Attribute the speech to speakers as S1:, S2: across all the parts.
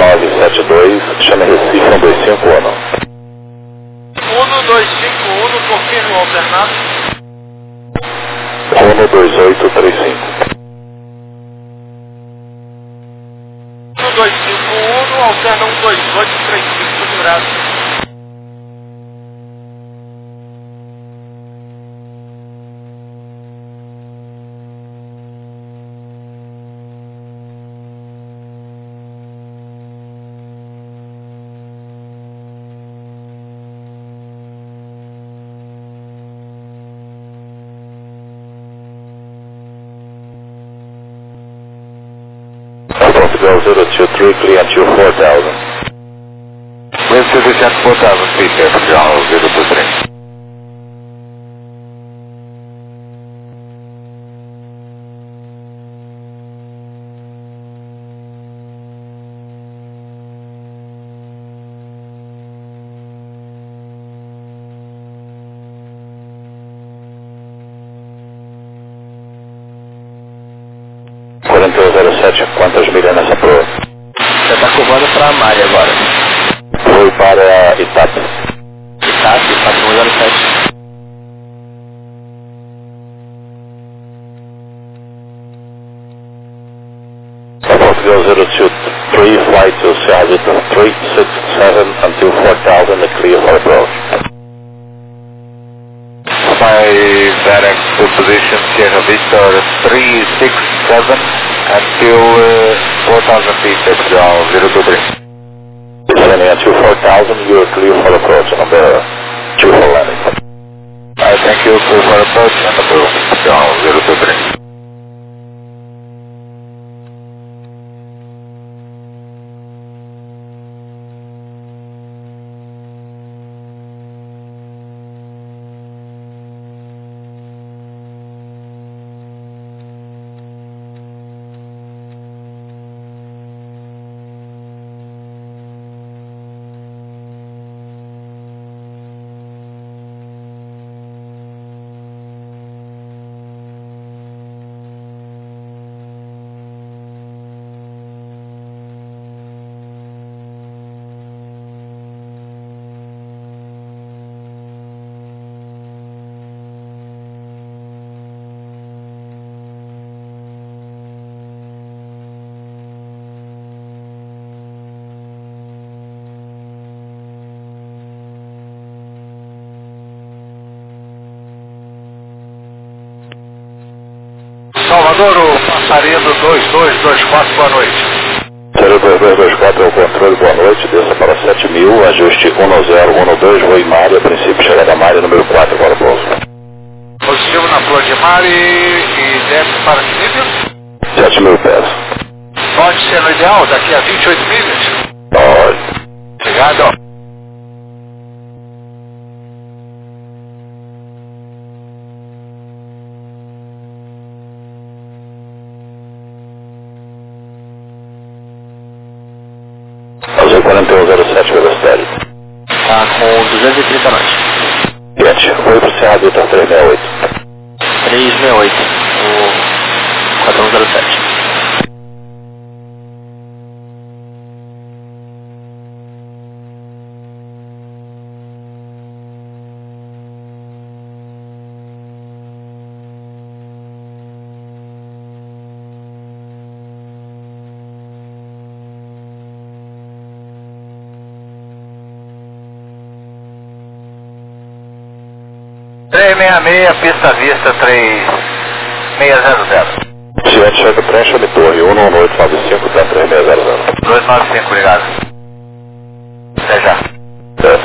S1: 972, chame Recife 1251.
S2: 1251, confirme o alternado.
S1: 12835.
S2: 1251, alterna 12835, muito graças.
S1: Portugal 023, clear to 4000.
S3: West Citizen 4000 feet, Portugal 023.
S1: Quantas milhas nessa prova?
S3: Você está comando para a Mari agora.
S1: Foi para Itap.
S3: Itap, 4107.
S1: Portugal 023, flight to Sierra Vista 367 until 4000, clear for approach.
S3: My direct position Sierra Vista 367 until 4000 feet, Portugal 023.
S1: Descending until 4000, you are clear for approach, number 2 for landing.
S3: I thank you for approach, number Portugal 023.
S2: Salvador, o passarinho 2224, boa noite.
S1: 02224 é o controle, boa noite, desça para 7000, ajuste 1012, voo em Mari, a princípio chegada a Mari, número 4, para o pouso.
S2: Positivo na Flor de Mari e desce para que nível?
S1: 7000 pés.
S2: Pode ser no ideal, daqui a 28 milhas.
S1: Pode.
S2: Obrigado.
S1: Azul 4107, velocidade.
S3: Tá com 230 knots.
S1: Gente, foi para o Serra Vista 368.
S3: 368, o 4107.
S2: Pista Vista 3600.
S1: Ciente, chega trem, chame torre, 11895, tá 3600.
S2: 295, obrigado. Até já.
S1: Certo.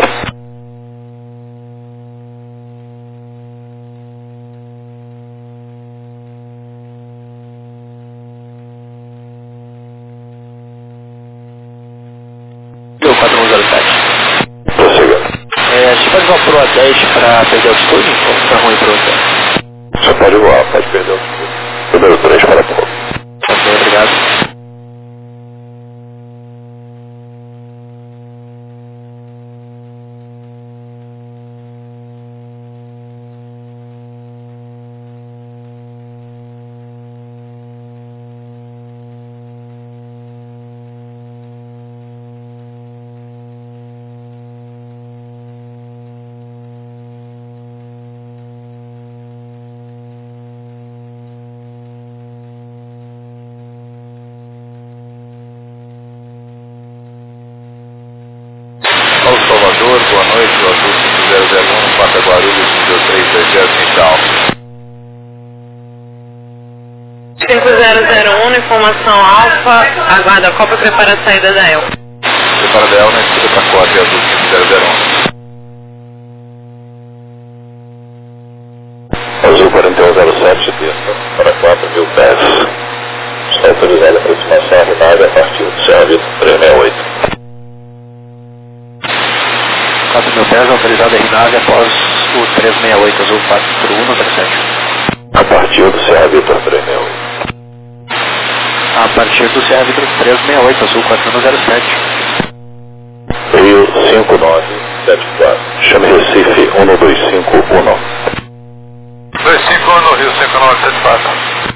S3: Deu 4107.
S1: Prossiga.
S3: A gente pode voar pro A10 para perder altitude ou fica ruim para você?
S1: Você pode voar, pode perder o número 3 para pouco.
S3: Ok, obrigado. 320 então.
S4: 5001, informação alfa, aguarda a Copa e prepara a saída da El.
S3: Prepara da El, né? Escuta para Copa, azul 5001.
S1: Azul 4107, para 4.000 pés. Está autorizada a aproximação de nave a partir do Serra Vitor 368.
S3: 4.000 pés, autorizada a nave após o 368, azul 4107.
S1: A partir do Serra Vitor 368.
S3: A partir do Serra Vitor 368, azul 4107.
S1: Rio 5974. Chame Recife 1251.
S2: 251 no Rio 5974.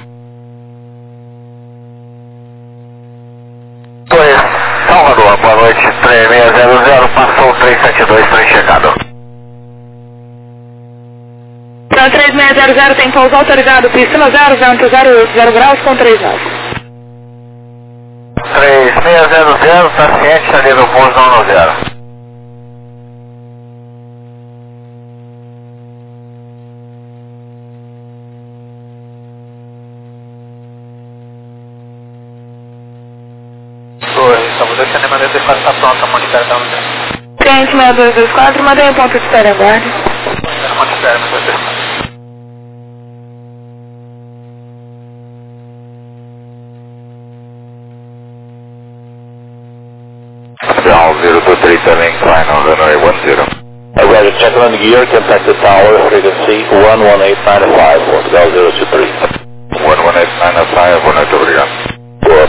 S3: Pois, Salvador, boa noite, 3600, passou 372, está chegado.
S4: Então 3600 tem pouso autorizado, pista 0, vento 08, 0 graus com 3 nós.
S3: 3600, está ciente ali no pouso 110. Salvador, se a Neymar está pronta, a Monte-Espera está no zero.
S4: Cliente 6224, mandei um ponto de espera em guarda.
S3: Monte-Espera, não foi certo. Down 023 turning final runway 10.
S1: Agora, check land gear, contact the tower, frequency 11895, Portugal 023.
S3: 11895, boa noite, obrigado.
S1: Boa.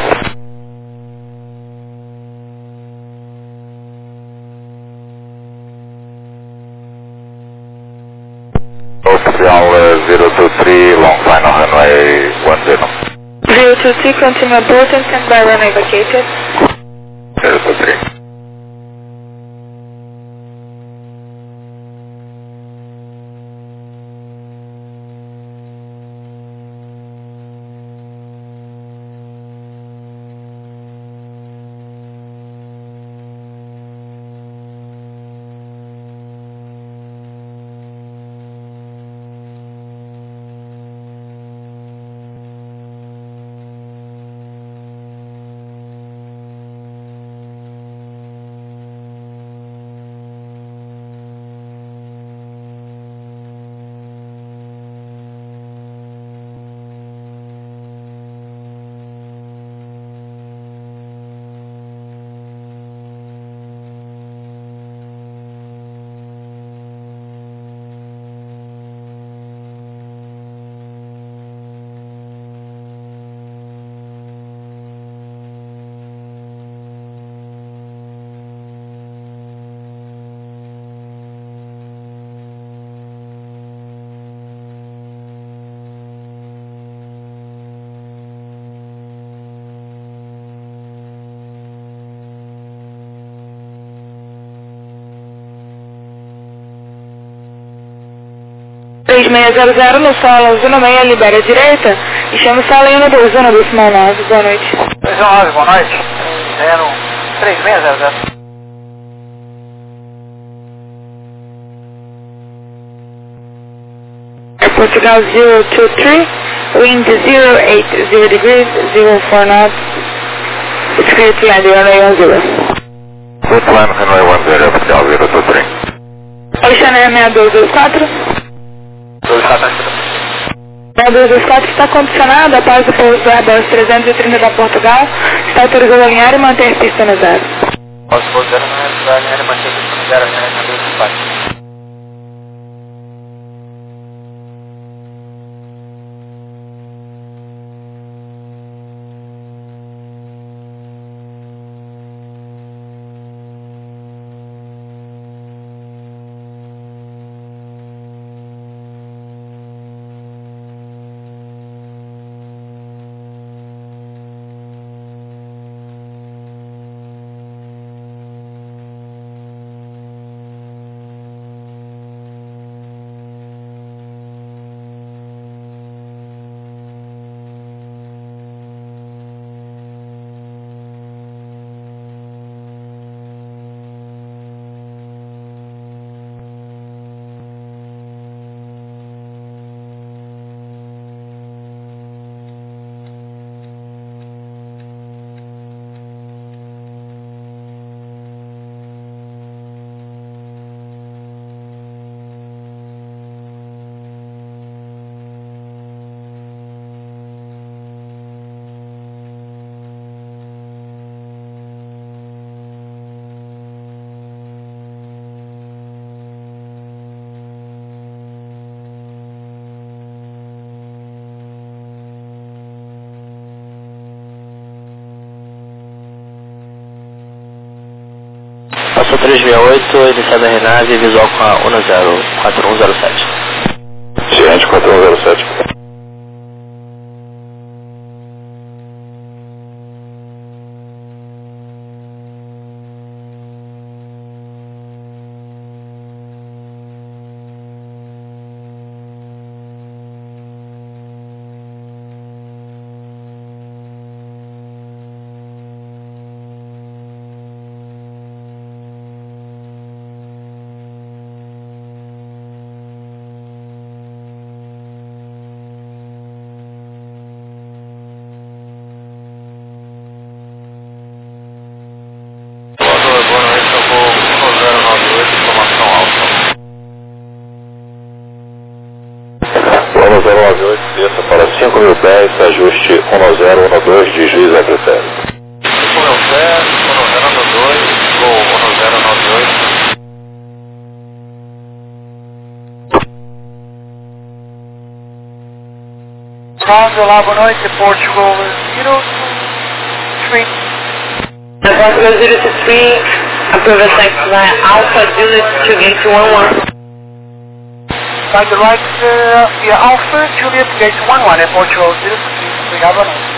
S3: Portugal 023, long final runway 10.
S4: 023, continue approaching, stand by runway vacated.
S3: 023.
S4: .3600 no solo, zona meia, libera a direita e chama o sala 12, zona do Simão 9, boa noite.
S3: 219, boa noite. 3600.
S4: Portugal 023, wind 080 degrees, 04 knots. It's clear to land runway 10.
S3: Good plan, runway 10, Portugal 023.
S4: Alexandre 6224. 6224 está condicionado após o pouso do Airbus 330 da Portugal, está autorizado a alinhar e manter a pista no zero.
S3: Posso pousar na alinhar e manter a pista no zero, alinhar na 224. 368, iniciada a Renave, visual com a 104107.
S1: Ciente 4107.
S2: Boa noite, eu vou 1098, informação alta.
S1: 1098, desça para 5.000 pés, ajuste 1012 de Juiz a critério.
S2: 5.000 pés, 1092, vou 1098.
S5: Olá, boa noite, Portugal 023.
S4: Portugal 023, aprovação Alpha Juliet to gate 11.
S5: By the right, via Alpha Juliet Gate 11, é Portugal 023. Obrigado, boa noite.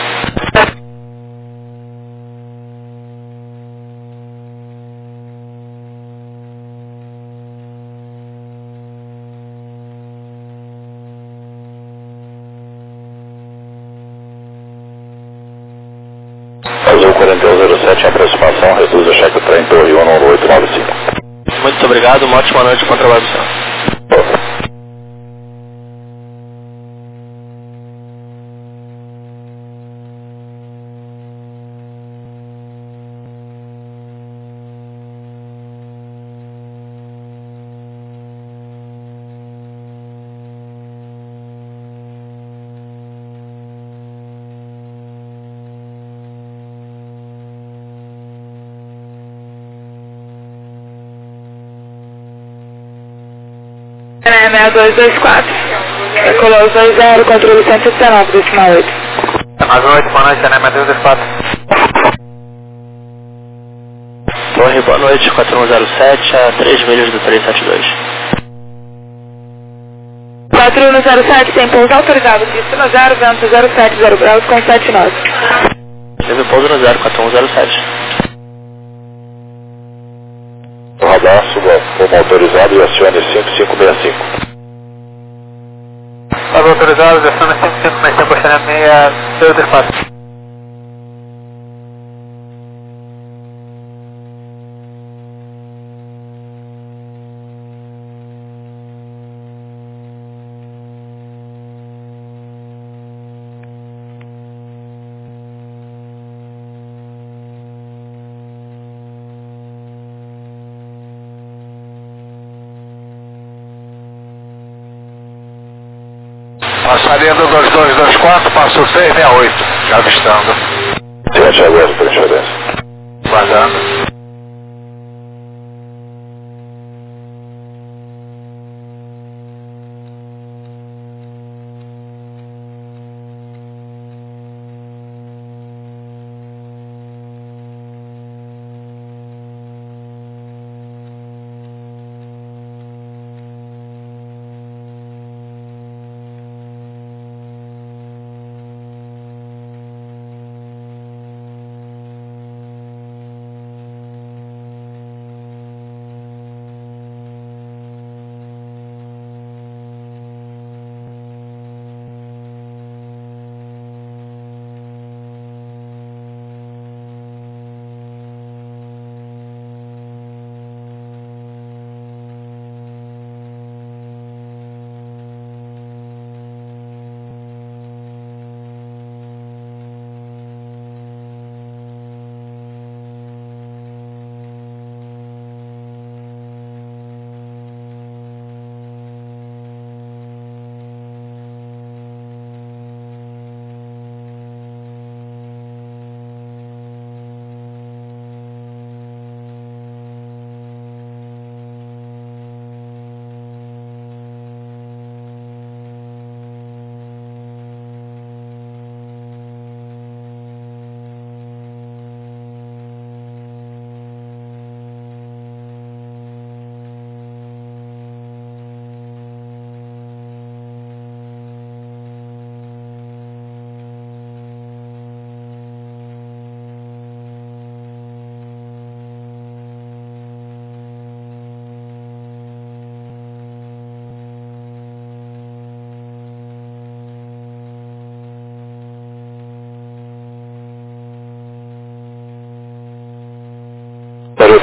S1: Azul 4107 em aproximação, reduz a cheque trem Torre 11895.
S3: Muito obrigado, uma ótima noite, bom trabalho, senhor.
S4: É 6224. Decolou 20, controle 179, decimal 8.
S2: Mais noite, boa noite, Ana 224.
S3: Torre, boa noite, 4107, a 3 milhas do 372.
S4: 4107, tem pouso autorizado, pista no 0, vento 070 graus com 79.
S3: Teve pouso no 04107.
S1: O radar suba como autorizado e acione 5565.
S2: Estava autorizado, acione 5565, baixando 6224. Passaria do 2224, passo 668, já avistando.
S1: Ciente agora, transferência.
S2: Guardando.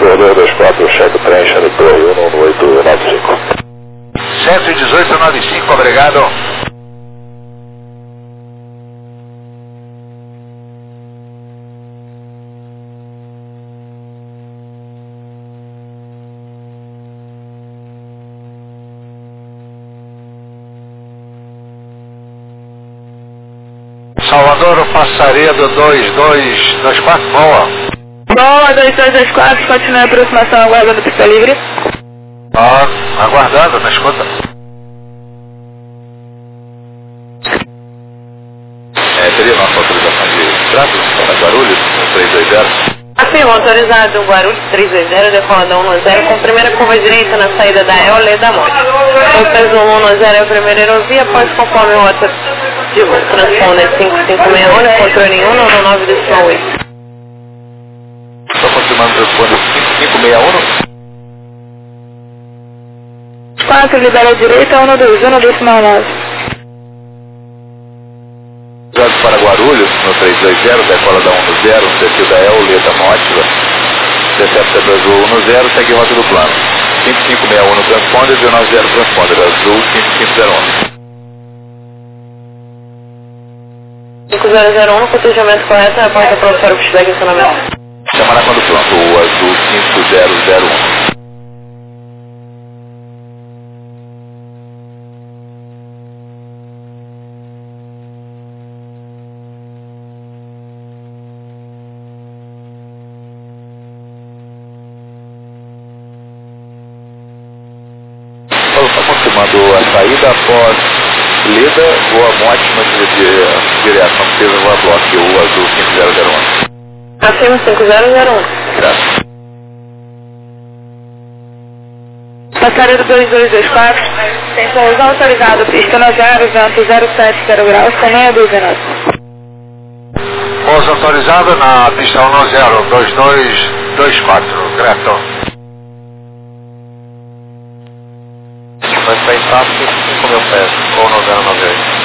S1: 2224, cheque preencha de torre 11895.
S2: 11895, obrigado. Salvador, passaria do 2224, boa.
S4: Boa, 2224, continua a aproximação aguardando pista livre.
S2: Aguardando, na escuta.
S1: Teria nossa autorização de tráfego para Guarulhos, no 320?
S6: Afirmo, autorizado Guarulhos 320, decola da 110, com primeira curva direita na saída da EOLE da Monte. O peso 110 é a primeira aerovia, após conforme rota de voo. Transponder 5561, controle 199 decimal 8.
S1: Estou confirmando o transponder 5561.
S4: 4, libera a direita, 121, decimal 9.
S1: Para Guarulhos, no 320, decola da 110, sentido da EOLE da Mótila. Decepta 210, segue rota do plano. 5561 no transponder, 290 transponder, azul 5501.
S6: 5001, no cotejamento correto, aponta para o para o feedback e acionamento.
S1: Chamará quando pronto, o azul 5001. Confirmando a saída após Leda, voa Monte, mas direção precisa voar bloco, o azul 5001.
S6: Afirmo 5001.
S1: Graças.
S4: Passaria do 2224, tem pousão autorizado, pista no 0, vento 070 graus, com meia dúzia nota.
S2: Pouso autorizado na pista 10, 2224, Greto.
S3: Vai sair fácil 5 mil pés, ou 9098.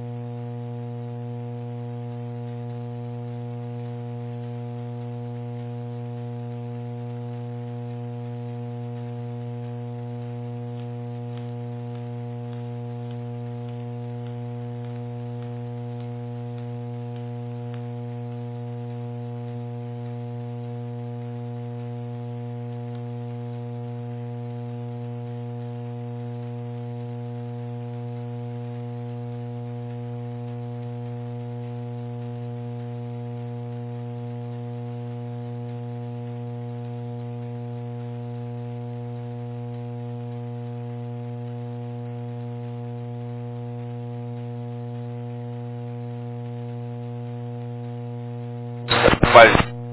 S1: Vai.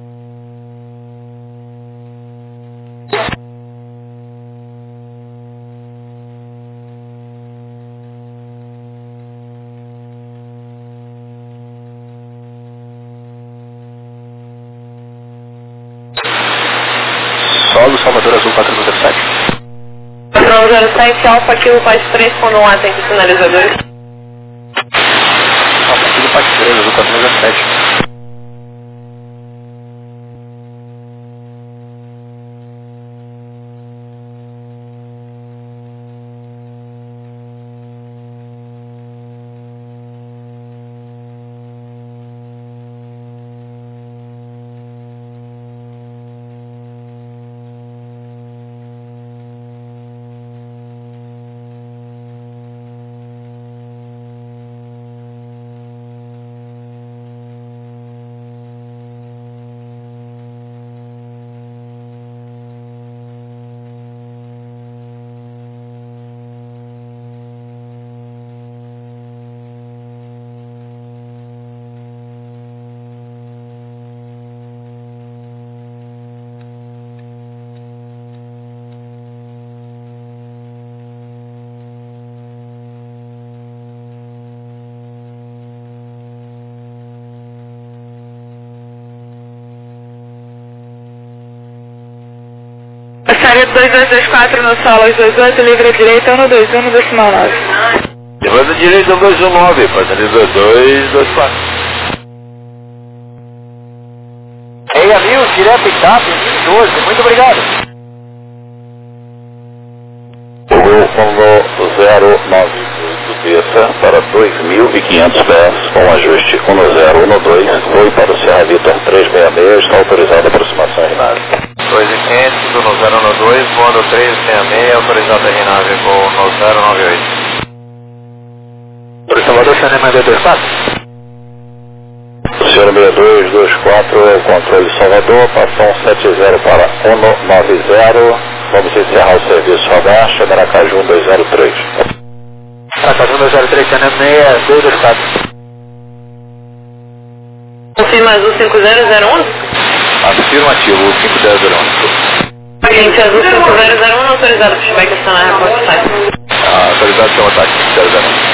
S1: Solo Salvador Azul 4007.
S6: 407, Alfa Kilo Paz 3, quando um atende sinalizadores.
S3: Alfa Kilo Paz 3, Azul 4007.
S4: Passaria do 2224 no solo, 228, livre à direita, 121, decimal 9.
S1: Levando direito 219, passaria 2224.
S3: Meia mil,
S5: direto em TAP, 12. Muito obrigado.
S1: Gol 1098 desça para 2.500 pés com ajuste 1012, foi para o Serra Vitor 366, está autorizada a aproximação RNAV.
S2: 2.500 do 1012, voando 366, autorizado a RNAV com 1098.
S3: Por Salvador, Cinema 224.
S1: Senhor 6224 é o controle Salvador, passou 70 para 190, vamos encerrar o serviço radar, chama Aracaju 203.
S3: Aracaju 203, Cinema 6224.
S6: Confirma azul 5001?
S1: Afirmativo, 5001.
S6: Agente azul 5001, autorizado para chegar questão na reporte site.
S1: Autorizado pelo ataque 5001.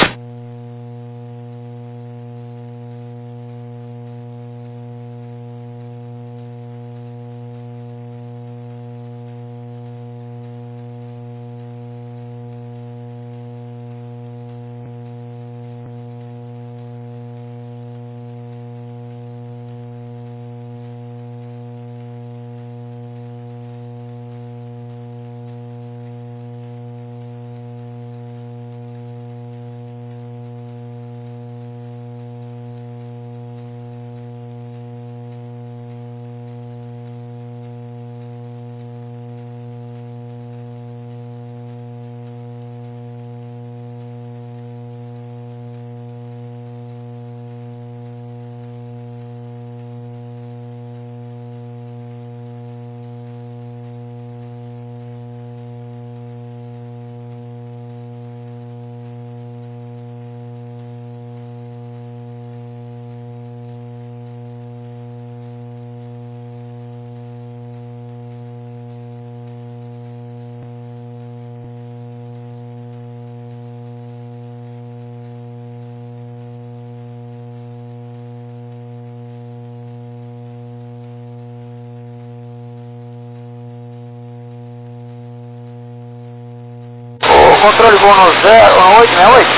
S5: Controle voo no 868.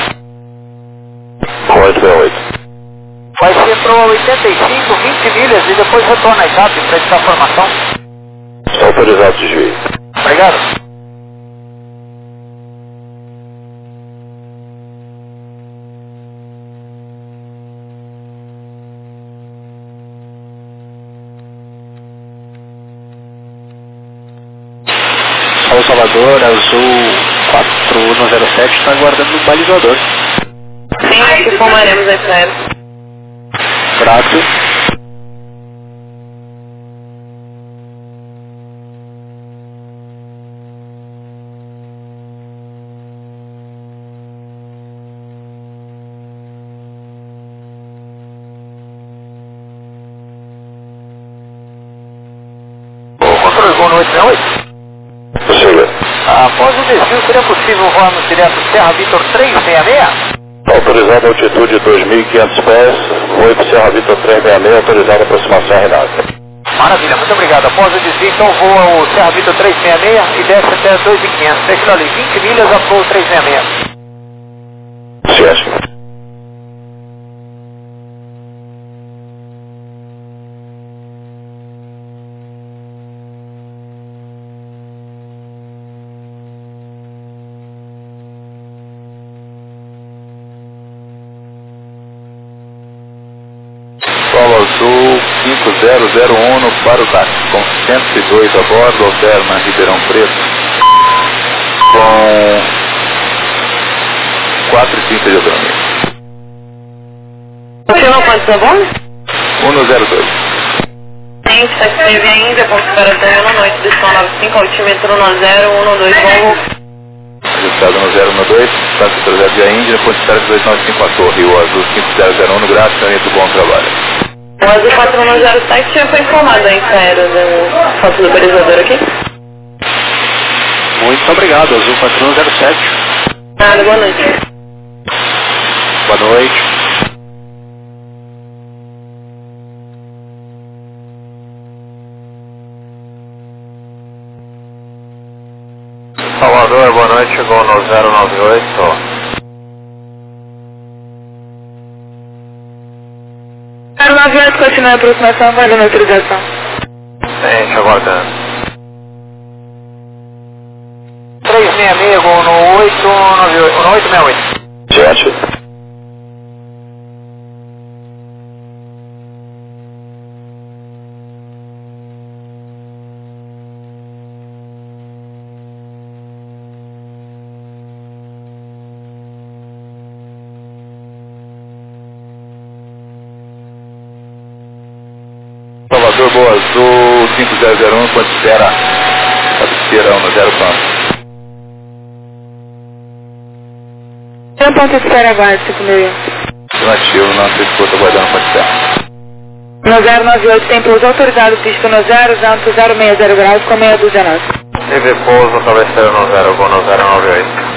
S1: 868.
S5: Vai ser para 85, 20 milhas e depois retorna a ITAP para editar a formação.
S1: Está autorizado de desvio.
S5: Obrigado.
S3: São Salvador, azul 4107, está aguardando o balizador.
S6: Sim, aqui formaremos aí para ele.
S3: Grato.
S5: Controle voo no 868. Após o desvio, seria possível voarmos direto Serra Vitor 366?
S1: Autorizado a altitude 2.500 pés, foi para o Serra Vitor 366, autorizado a aproximação RNAV.
S5: Maravilha, muito obrigado. Após o desvio, então voa o Serra Vitor 366 e desce até 2.500. Deixa ali, 20 milhas a voo 366.
S1: Certo. Solo Azul 5001 para o táxi, com 102 a bordo, alterna Ribeirão Preto, com 4,30 de autonomia.
S6: Confirma quanto tá bom?
S1: 102.
S6: Sim, está disponível ainda, com espera na noite, destino 95, altímetro 1012, voo.
S1: Registrado no 012, táxi projeto de Índia, ponte espera 295 a Torre, o Azul 5001 no grátis, muito bom trabalho.
S6: O azul 4107 já foi informado em saída do foto do balizador aqui.
S3: Muito obrigado, azul 4107.
S6: Nada, boa noite.
S3: Boa noite.
S2: Salvador, boa noite, chegou no 098.
S4: 098, continua a aproximação, vai dando autorização.
S2: Tente, aguardando.
S5: 366 Gol no 898, no 868.
S1: Jet. Salvador, Boa Azul, 5001, quanto espera? Cabeceira 10 pontos.
S4: Um ponto de espera, aguarde, 5001.
S1: Afirmativo, não se escuta, aguardando ponto de espera.
S4: No 098 tem pouso autorizado, pista no 06060 graus com 619.
S2: Livre pouso, cabeceira no 0, Gol no 098.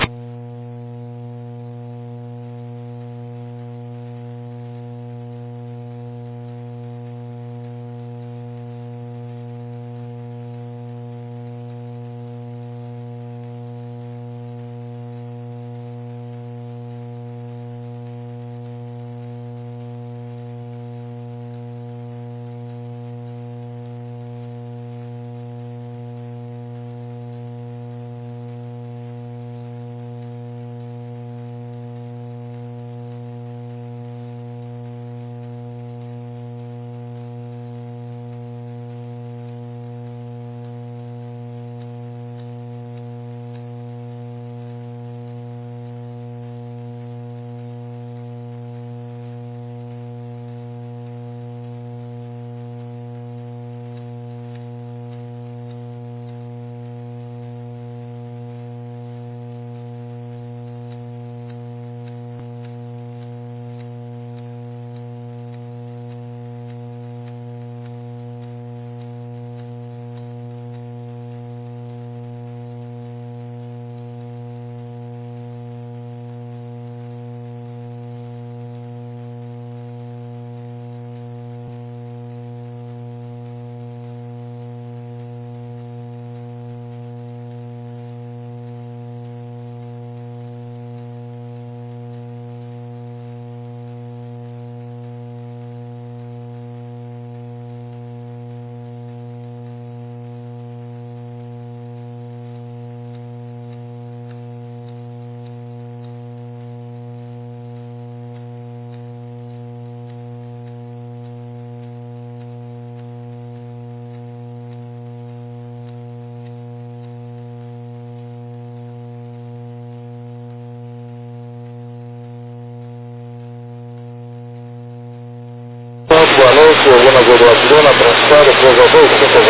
S1: Boa noite, Laguna Gol Barcelona, trançado, cruzador, 5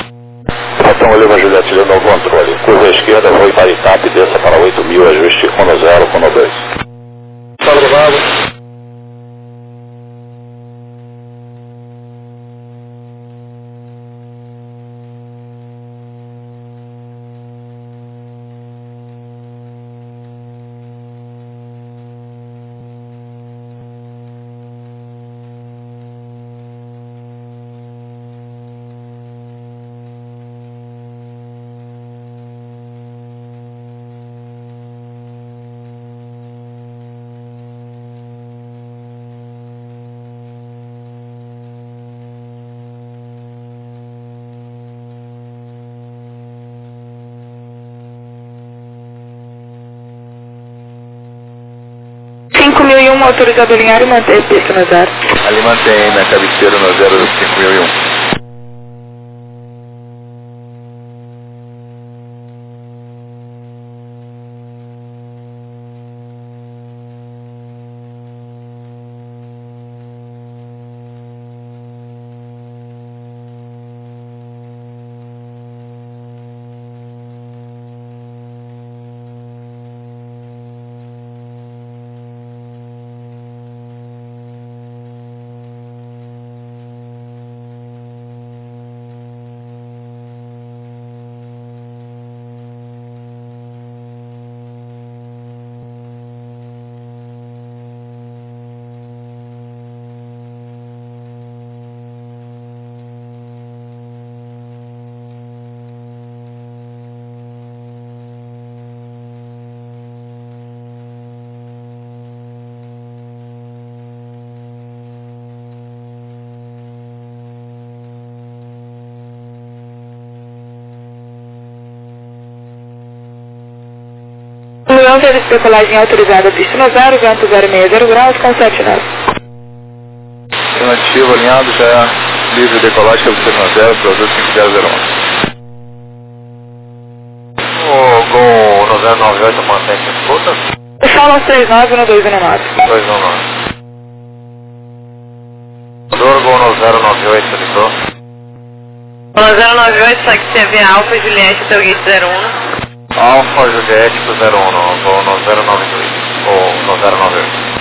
S1: varas. Capitão Oliva Juliette, Leonel controle. Curva esquerda, voe para Itap, desça para 8.000, ajuste, Cono 0, Cono 2. Está gravado.
S4: Autorizado alinhar e manter pista no 0.
S1: Ali mantém na cabeceira no 05001.
S4: Então, serviço de decolagem autorizada, pista no 0, vento 060 graus com 79.
S1: Afirmativo, alinhado, já livre de decolagem, cabeceira no 0, para 25001.
S2: O Gol no 098 mantém essa escuta?
S4: Fala 39 no 219.
S2: 219. Gol no 098, ligou?
S6: No 098, segue CV Alfa, Juliette, teu gate 01.
S2: Alfa Juliette pro 01, Gol no 092, ou no 098.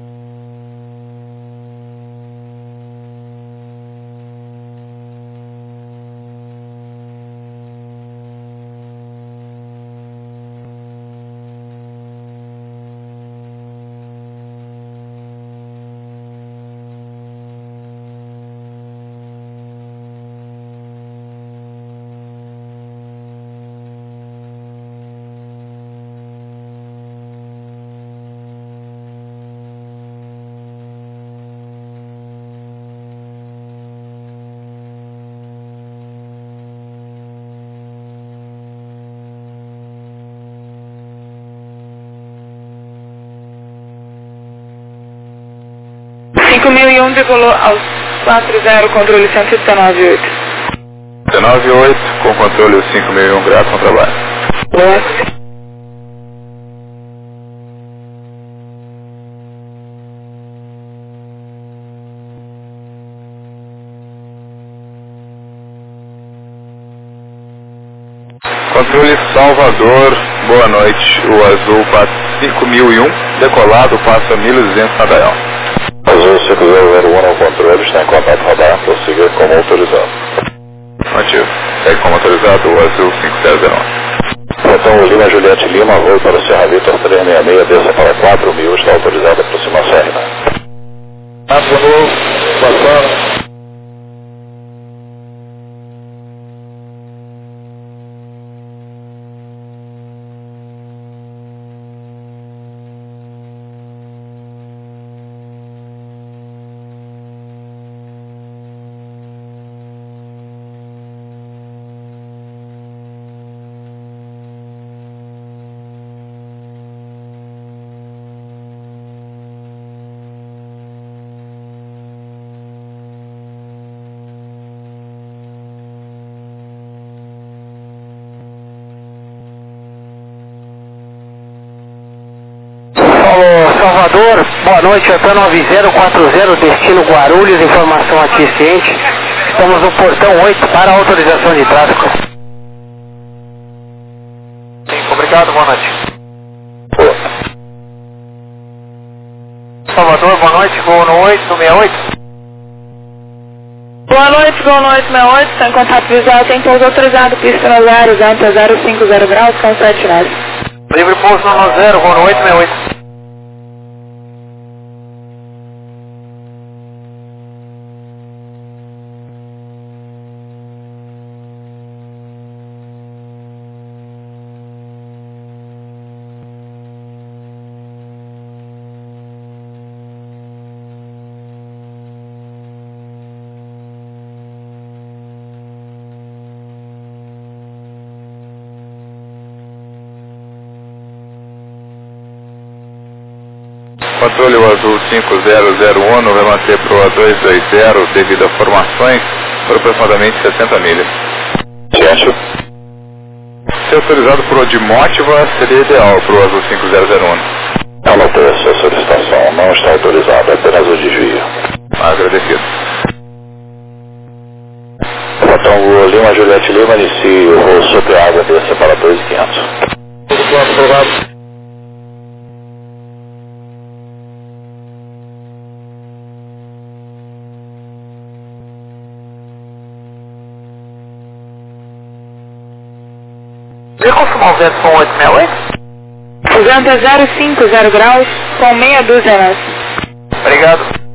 S4: Decolou aos 40, controle 119.8.
S1: 198, com controle 5001 graus com trabalho.
S4: Boa.
S1: Controle Salvador, boa noite. O azul passa 5001, decolado, passa 1200 Nadaial.
S3: Azul 5001 ao controle, está em contato radar, prossiga como autorizado.
S1: Motivo, segue como autorizado o azul 5001.
S3: Então, Lima Juliette Lima, voo para o Serra Vitor 366, desça para 4000, está autorizado a aproximação RNA.
S1: Aponou, passando.
S5: Salvador, boa noite, Hotel 9040, destino Guarulhos, informação aqui ciente. Estamos no portão 8 para autorização de tráfego.
S2: Sim, obrigado, boa noite. Salvador, boa noite, Gol no 868.
S4: Boa noite, Gol no 868, está em contato visual, tem pouso autorizado, pista no 0, vento 050 graus com 79.
S2: Livre pouso no 0, Gol no 868.
S1: Controle o azul 5001 vai manter para o A220 devido a formações por aproximadamente 60 milhas.
S3: Certo.
S1: Se autorizado por Odimotiva, seria ideal para o azul 5001.
S3: Anotei a sua solicitação, não está autorizado, apenas o desvio.
S1: Agradecido.
S3: Então, o Lima Juliette Lima inicie o voo sobre a água, desça para 2500.
S1: Tudo bom, aprovado.
S5: Você confirmar o vento com 868?
S4: O vento é 050 graus com meia dúzia nós.
S2: Obrigado.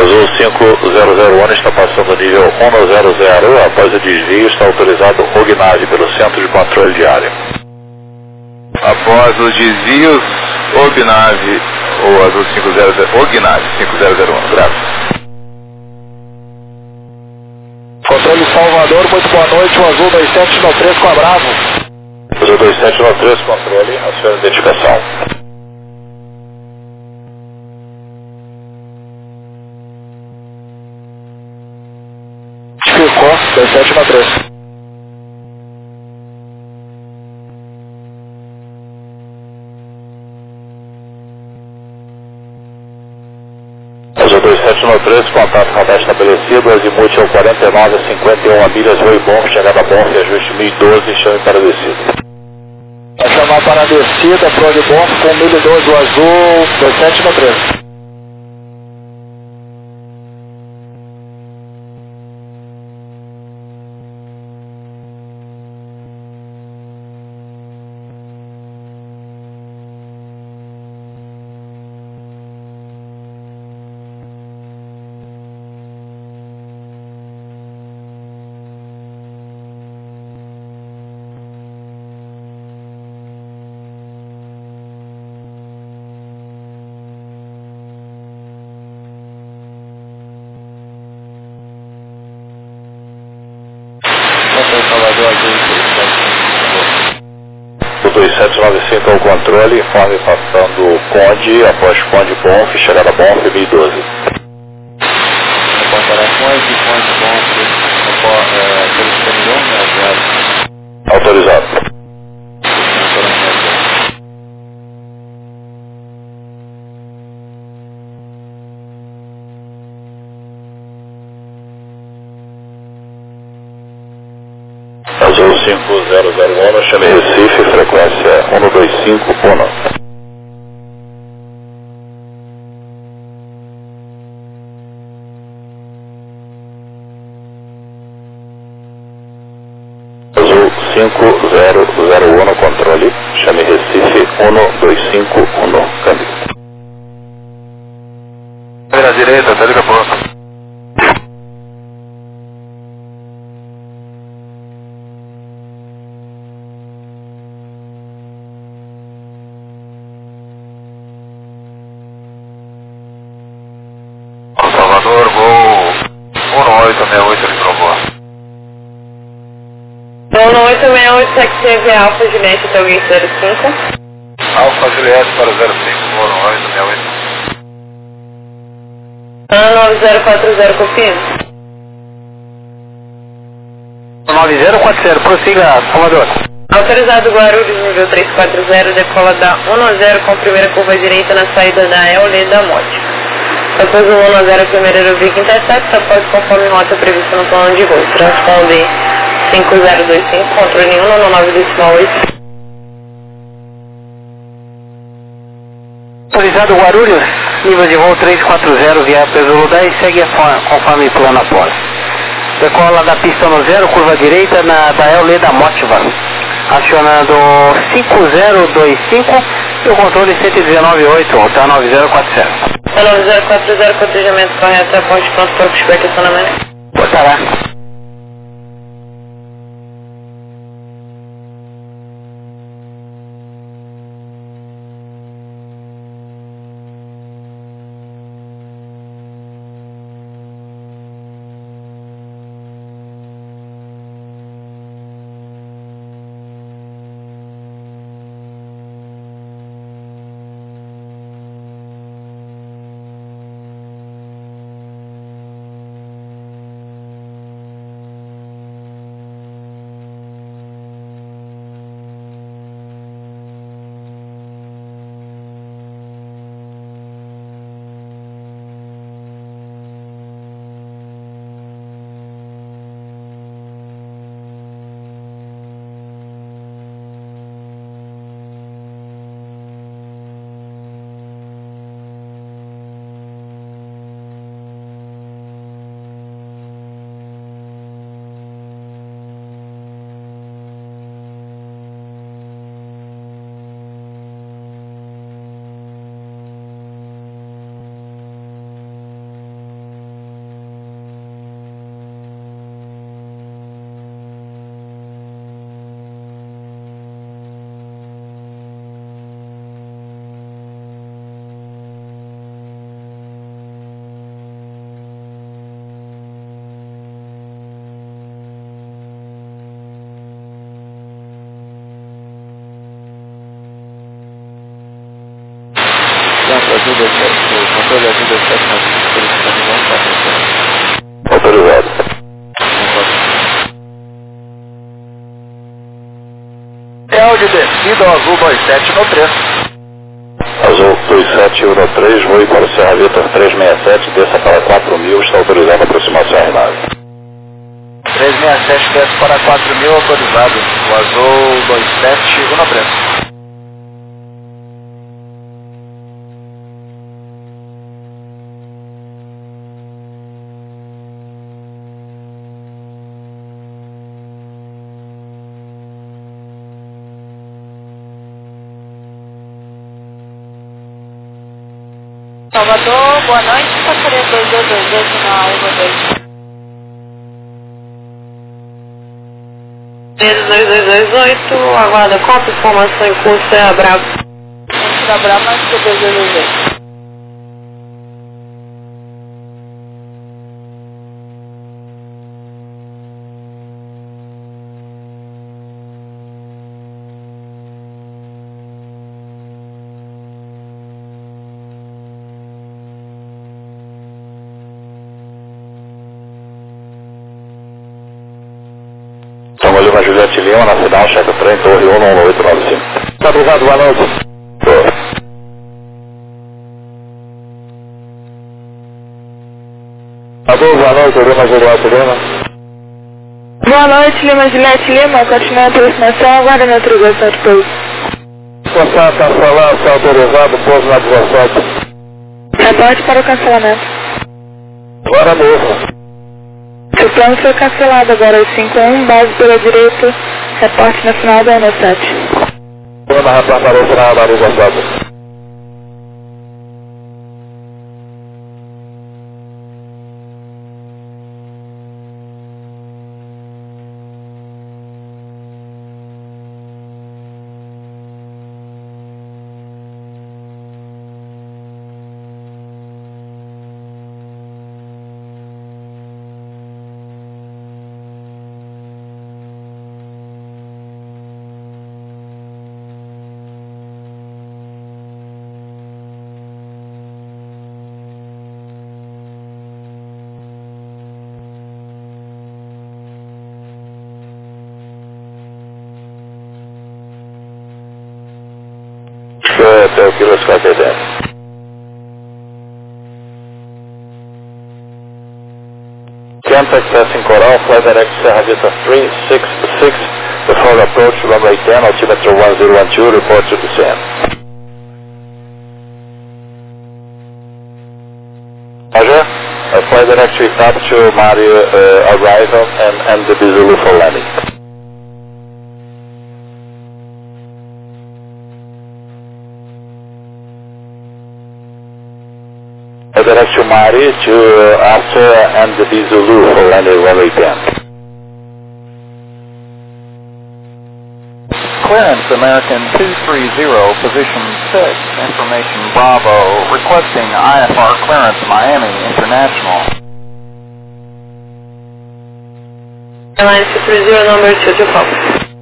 S1: Azul 5001 está passando o nível 100, após o desvio está autorizado o OGNAV pelo Centro de Controle de Área.
S7: Após os desvios, OGNAV, ou Azul 5001, OGNAV 5001, graças.
S3: Controle Salvador, muito boa noite, o Azul 2793 com a Bravo.
S1: Azul 2793, controle, a sua identificação.
S3: Ficou, 2793.
S1: Azul 2793, contato radar estabelecido, azimuth ao 49,51 milhas, voo bom, chegada bom, reajuste 1012, chame para descida.
S3: Vai chamar para a descida, prog bom, com 1012 o Azul 2793.
S1: O 2795 ao controle, informe passando Conde, após Conde Bonf, chegada Bonf 1012. Autorizado. Azul 5001, chame Recife, frequência 125 Azul 5001, controle, chame Recife 1251, câmbio.
S2: Vira à direita, até daqui a pouco. Salvador, voo 1868, ele provou.
S6: Voo 868, XCV Alfa Juliette, até o gate 05.
S2: Alfa Juliette para 05, voo 1868.
S6: Ano 9040, confirma.
S5: 9040, prossiga, Salvador.
S6: Autorizado Guarulhos, nível 340, decola da 10 com primeira curva direita na saída da EOLE da Mote. Após o 10, primeiro aerobico intercepta, após conforme rota prevista no plano de voo. Transponde 5025, controle 199,8.
S5: Autorizado Guarulhos, nível de voo 340, via Peso 10, segue conforme plano após. Decola da pista no 0, curva direita da EOLE da Motiva. Acionando 5025 e o controle 119.8, tá 9040.
S6: 9040, cotejamento correto, a ponte pronto para o estacionamento.
S5: Botará.
S3: Azul 27, o controle Azul 27 na solicitando não está funcionando.
S1: Autorizado.
S3: É de descida ao Azul 27 no 3.
S1: Azul 27 no 3, voo para o Serra Vitor 367, desça para 4.000, está autorizado a aproximação à aeronave.
S3: 367 desce para 4.000, autorizado. O Azul 27 no 3.
S4: Salvador, boa noite, passaria 2228 na Uva
S6: 2228, aguarda cópia, informação em curso é a Bravo.
S4: Serra Bravo, mas que 2228.
S1: Estamos ali na Juliette Lima, na final, checa trem, torre 11895.
S3: Muito obrigado, boa noite.
S1: Azul, boa noite, Lima Juliette Lima.
S4: Boa noite, Lima Juliette Lima, continua a aproximação, aguarda na autorização de pouso.
S1: Contato cancelado, está autorizado, pouso na 17.
S4: Reporte para o cancelamento.
S1: Agora mesmo.
S4: Seu plano foi cancelado agora, 51, base pela direita, reporte na final da Ana 7.
S1: Lima reportarei na Marisa 7. Até o Kilo Sky dentro. Camp accessing Coral, fly direct Serra Vista 366, before approach runway 10, altimeter 1012, report to descend. Roger, fly direct retard to Mario arrival and the Zulu for landing. Direct to Mari to Arthur and the Zulu for landing runway 10.
S3: Clearance American 230, position 6, information Bravo, requesting IFR clearance Miami International.
S6: Airline 230, number 2 to Fox.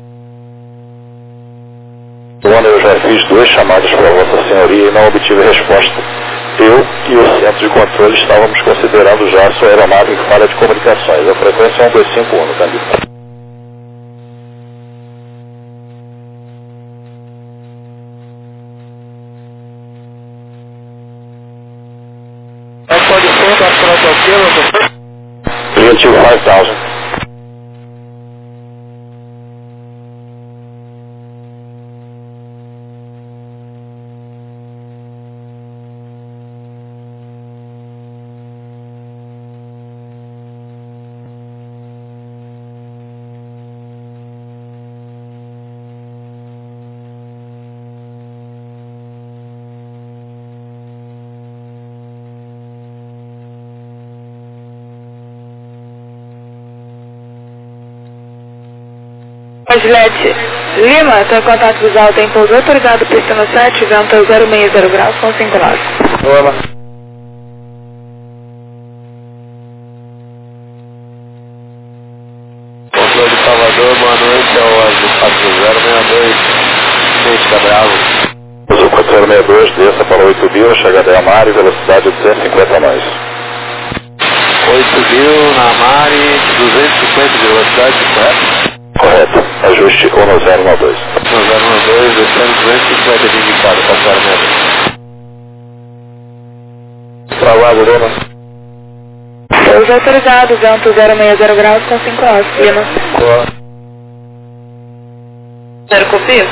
S1: Quando eu já fiz 2 chamadas para Vossa Senhoria e não obtive resposta. Eu e o centro de controle estávamos considerando já a sua aeronave em falha de comunicações. A frequência é 1251 no câmbio.
S3: Pode ser, that's what I feel.
S1: 325,000.
S4: Juliette Lima, está em contato visual, tem pouso autorizado, pista no 7, vento 060 graus, com 59.
S1: Olá.
S2: Controle de Salvador, boa noite, é o Azul 4062, Bravo.
S1: Azul 4062, desça para 8.000, chegada a Amari, velocidade 250 nós.
S3: 8.000 na Amari, 250 de velocidade, correto?
S1: Correto. Ajuste 1092.
S3: 1092, descendo 250 de indicado, passar mesmo.
S1: Trabalho, dona.
S4: Pouso autorizado, vento 060 graus com 5 horas, clima.
S6: Zero copia?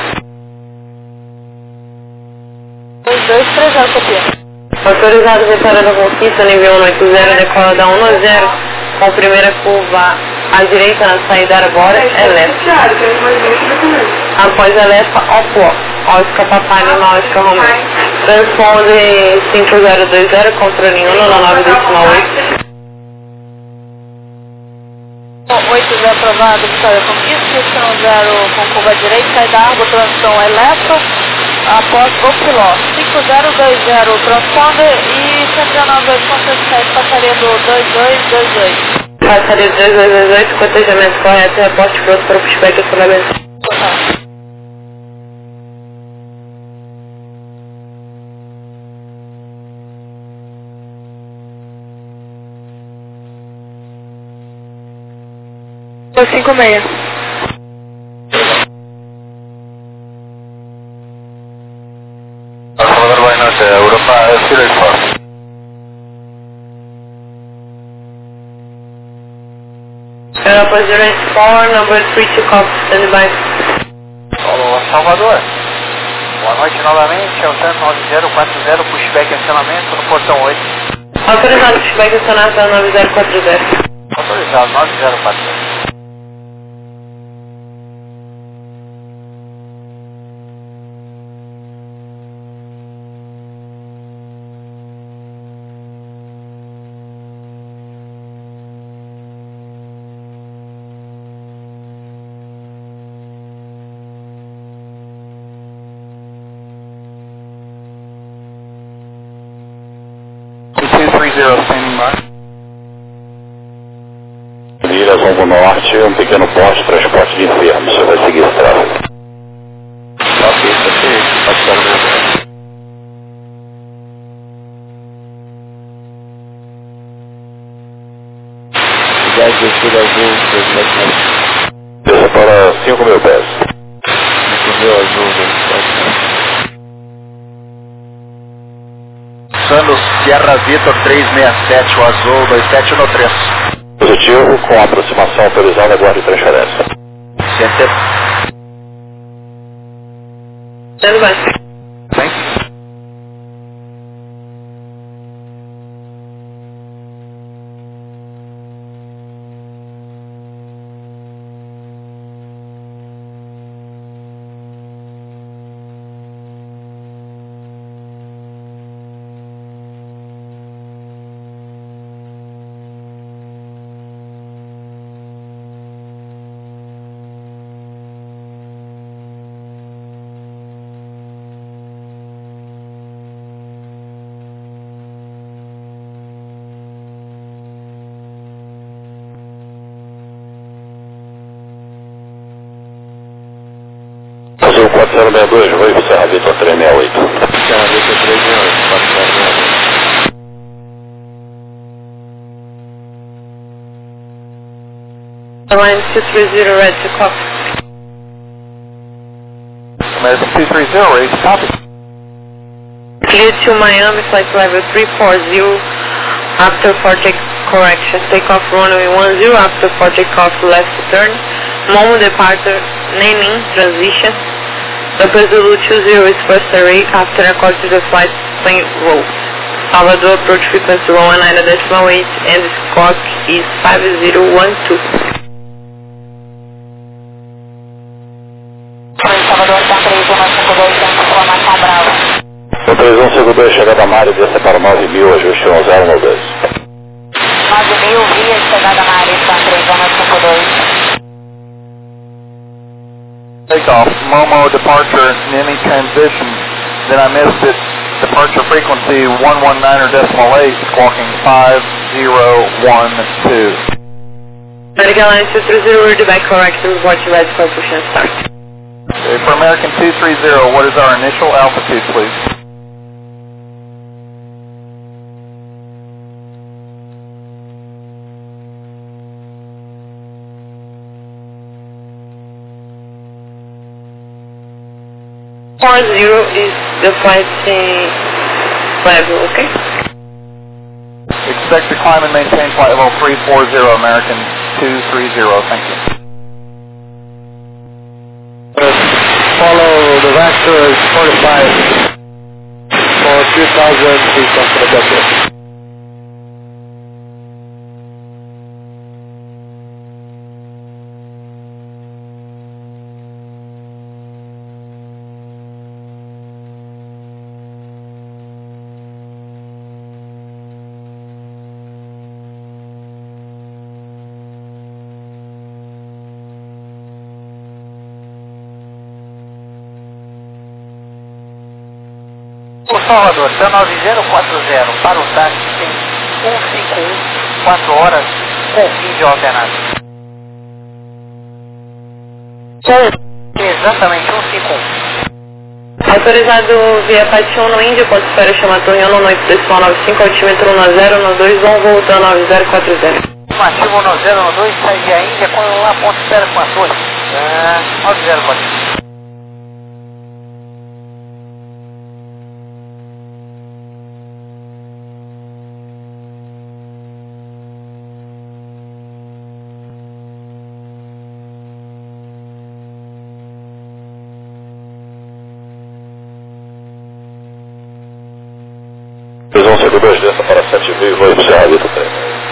S4: 2230 copia.
S6: Autorizado, vitória da Conquista, nível 180, decola da 190, com primeira curva à direita na saída arbórea, elétrica. Após elétrica, Oscar Papai Animal, Oscar Romero. Transponde 5020, controle 1, na 9 decimal 8.
S4: 8 aprovado, vitória Conquista, questão 0 com curva direita, saída água, transição elétrica. Após Opiló, 5020 transponder e 119.7, passaria do 2222.
S6: Passaria do 2228, cotejamento correto, reporte pronto para o pushback e fundamento.
S4: Foi 56.
S1: Europa, Silver.
S6: Europa 04, number 3 to call, standby.
S3: Alô, Salvador. Boa noite novamente, é o 9040, pushback acionamento no portão 8.
S6: Autorizado, pushback acionado da 9040.
S3: Autorizado, 9040. Standing by.
S1: Milhas rumo norte, um pequeno poste, transporte de enfermos. Você vai seguir esse tráfego.
S3: Ok, perfeito. Passar mesmo. Gás descida azul, 27.
S1: Desça para 5.000 pés.
S3: 5.000 azul, 27. Usando Sierra Vitor 367, o azul 2713.
S1: Positivo, com aproximação autorizada, aguarde transferência.
S3: Center.
S6: Standby.
S3: Thank you.
S1: Azul 4062, Voivo Serra Vitor 368.
S3: Serra Vitor 368, passar mesmo.
S6: Line 230, red to copy.
S3: American 230, ready to copy.
S6: Clear to Miami, flight level 340, after project correction, takeoff runway 10, after project off left turn, Momo departure, naming, transition, Doppler Zulu 20 is first array, after accord to the flight plane roll. Salvador approach frequency 119.8 and squawk is 5012.
S4: Salvador, está 3152, informação brava.
S1: O 3152, chegada a Mari, desça para 9.000, ajuste 1092.
S4: 9.000, via chegada na área, está 3152.
S3: Takeoff, Momo departure, naming transition, then I missed it, departure frequency 119.8, squawking 5012.
S6: American Line 230, ready by correction, report to red for push and start.
S3: Okay, for American 230, what is our initial altitude, please?
S6: Zero is the flight level, okay?
S3: Expect to climb and maintain flight level 340, American 230, thank you.
S5: Follow the vector is 45 for 2,000 feet from Philadelphia.
S8: Salvador, seu 9040 para o táxi tem 151, 4 horas, com fim de alternado. Exatamente, 151.
S6: Autorizado via Pati 1 no Índio, ponto espera chama Torre 1, noite decimal 95, altímetro 1092, voltando 9040.
S8: Ativo 9092, sai via Índia, quando lá, ponto espera com a torre. 9040.
S7: Eles vão ser do 2 dessa para 7.000 e vou iniciar ali também.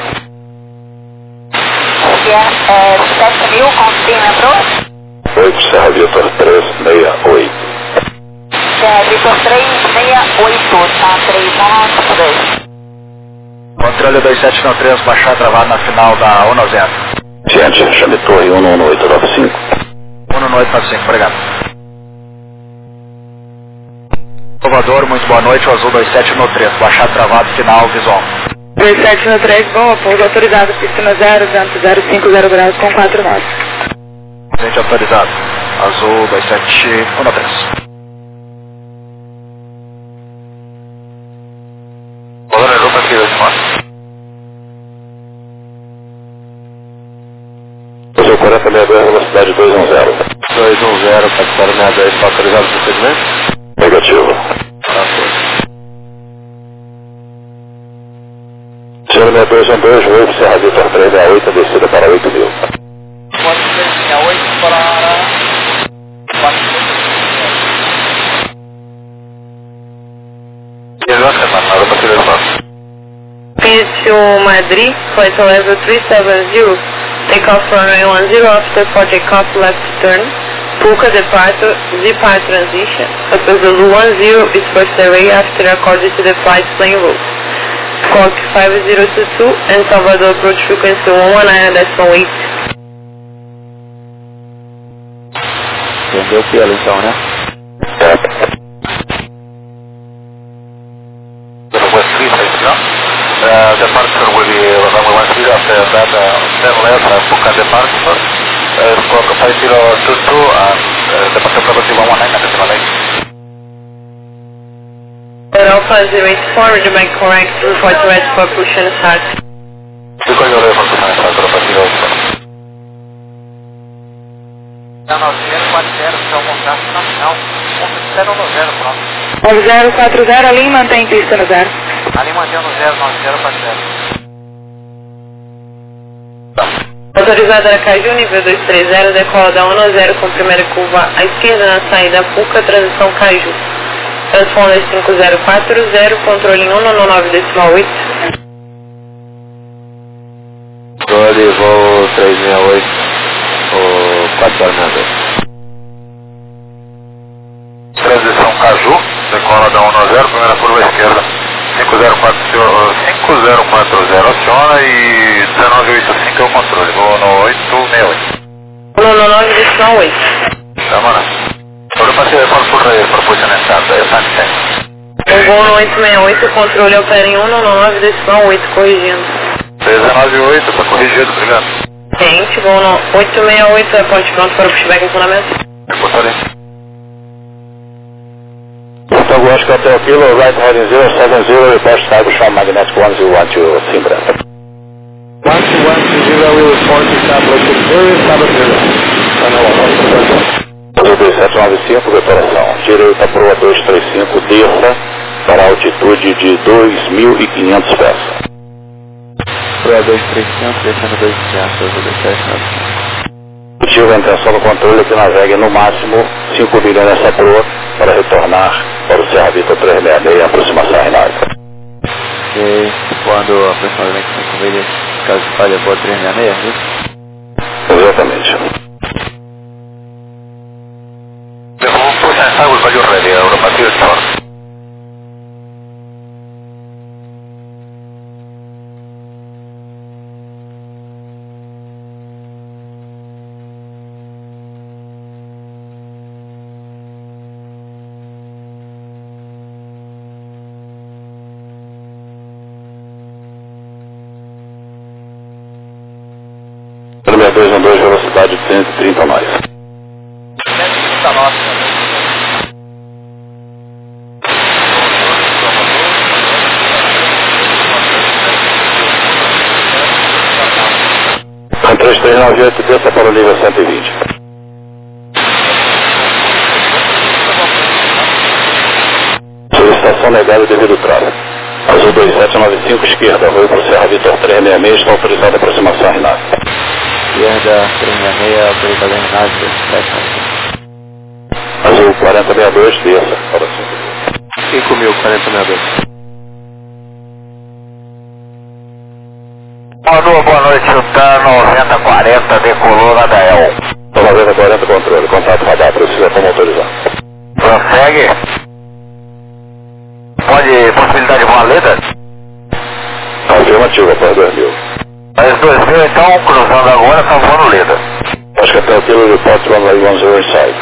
S4: É 7.000, como se lembrou?
S7: 8 Serra Vitor 368.
S4: Serra Vitor 368, tá? 3
S5: Controle 2793, baixar travado na final da 190.
S7: Ciente, chame Torre 11895.
S5: 11895, obrigado. Salvador, muito boa noite, o Azul 2793, baixar travado, final, visual.
S6: 2793, bom, pouso autorizado, piscina 0, vento 050 graus com 4 nós.
S5: Gente autorizado, Azul 2713.
S7: Olá, Europa aqui, Azul 4062, velocidade 210. 210, para 610, está autorizado o procedimento? Negativo. Senhor 6212, 8, Serra Vitor 368, descida para 8.000.
S8: 468 para 400.
S6: To Madrid, flight level 370, takeoff runway 10 after for takeoff left turn, Puka departure, Z-Part transition, Hotel Zulu 10 is first away after according to the flight plane route. Squawk 5022 and Salvador approach frequency 119.8.
S5: Entendeu pelo então, né?
S7: Departure will be runway 10 after that, then left, Puka departure, squawk 5022 and departure frequency 119.8.
S6: Alpha 084, read back correct, report red for push and start.
S7: Fico aí, olhando para push and start, Europa
S8: 9040, seu contato na final, ponto espera no 0, pronto.
S6: 1040, ali mantém pista no 0.
S8: Ali mantendo 09040.
S6: Autorizada a Caju, nível 230, decola da 1-0 com primeira curva à esquerda na saída Puca, transição Caju. Transponder 5040, controle em 199.8.
S7: Controle, voo 368, voo 449. Transição Caju, decola da 1-0, primeira curva à esquerda. 5040 aciona e 1985 é o controle, vou no 868.
S6: 199.8.
S7: Chama, né? Olha para ser por posição entrada, é Sunshine.
S6: O voo no 868, controle opera em 199.8, corrigindo.
S7: 398, está corrigido, obrigado.
S6: Gente, voo no 868, é ponte pronto para o pushback em funcionamento.
S7: Reportarei. Oscar Hotel Kilo, right heading 070, report Cybertron Magnetic 1012, Simbra.
S3: 1210, we report established 070.
S7: 2795, detonação. Direita proa 235, desça para altitude de 2.500 pés.
S3: Proa 235, descendo 2.500, 27.
S7: Motivo a intenção do controle é que navegue no máximo 5 milhas nessa proa para retornar para o Serra Vita 366 aproximação renal.
S3: Ok, quando aproximadamente 5 milhas, caso se falhe a proa 366, isso?
S7: Exatamente.
S2: Are you ready? Europa Houston.
S7: Número 212, velocidade de 130 mais.
S8: 130 nós.
S7: Com 3398, desça para o nível 120. Solicitação negada devido ao tráfego. Azul 2795, esquerda, voo para o Serra Vitor 366, está autorizada a aproximação Renata.
S3: Esquerda 366, autorizada em Renata, 2795.
S7: Azul 4062, desça para
S3: 5.000, 4062.
S2: Boa noite, Sultan 9040, decolou na Dael.
S7: 9040, controle, contato radar, precisa como autorizar.
S2: Prossegue. Possibilidade de valida?
S7: Afirmativa, após 2000.
S2: Mas 2000 então, cruzando agora, tá voando Leda.
S7: Acho que até o quilo de report runway 10 inside.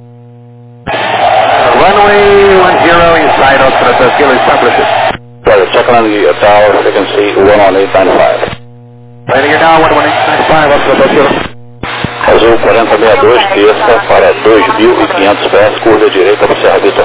S3: Runway 10 inside, Oscar Kilo established.
S7: Right, check on the tower, frequency 11895.
S3: Landing you now, 11895, Oscar Kilo.
S7: Azul 4062, desça para 2.500 pés, curva direita para o Serra Vitor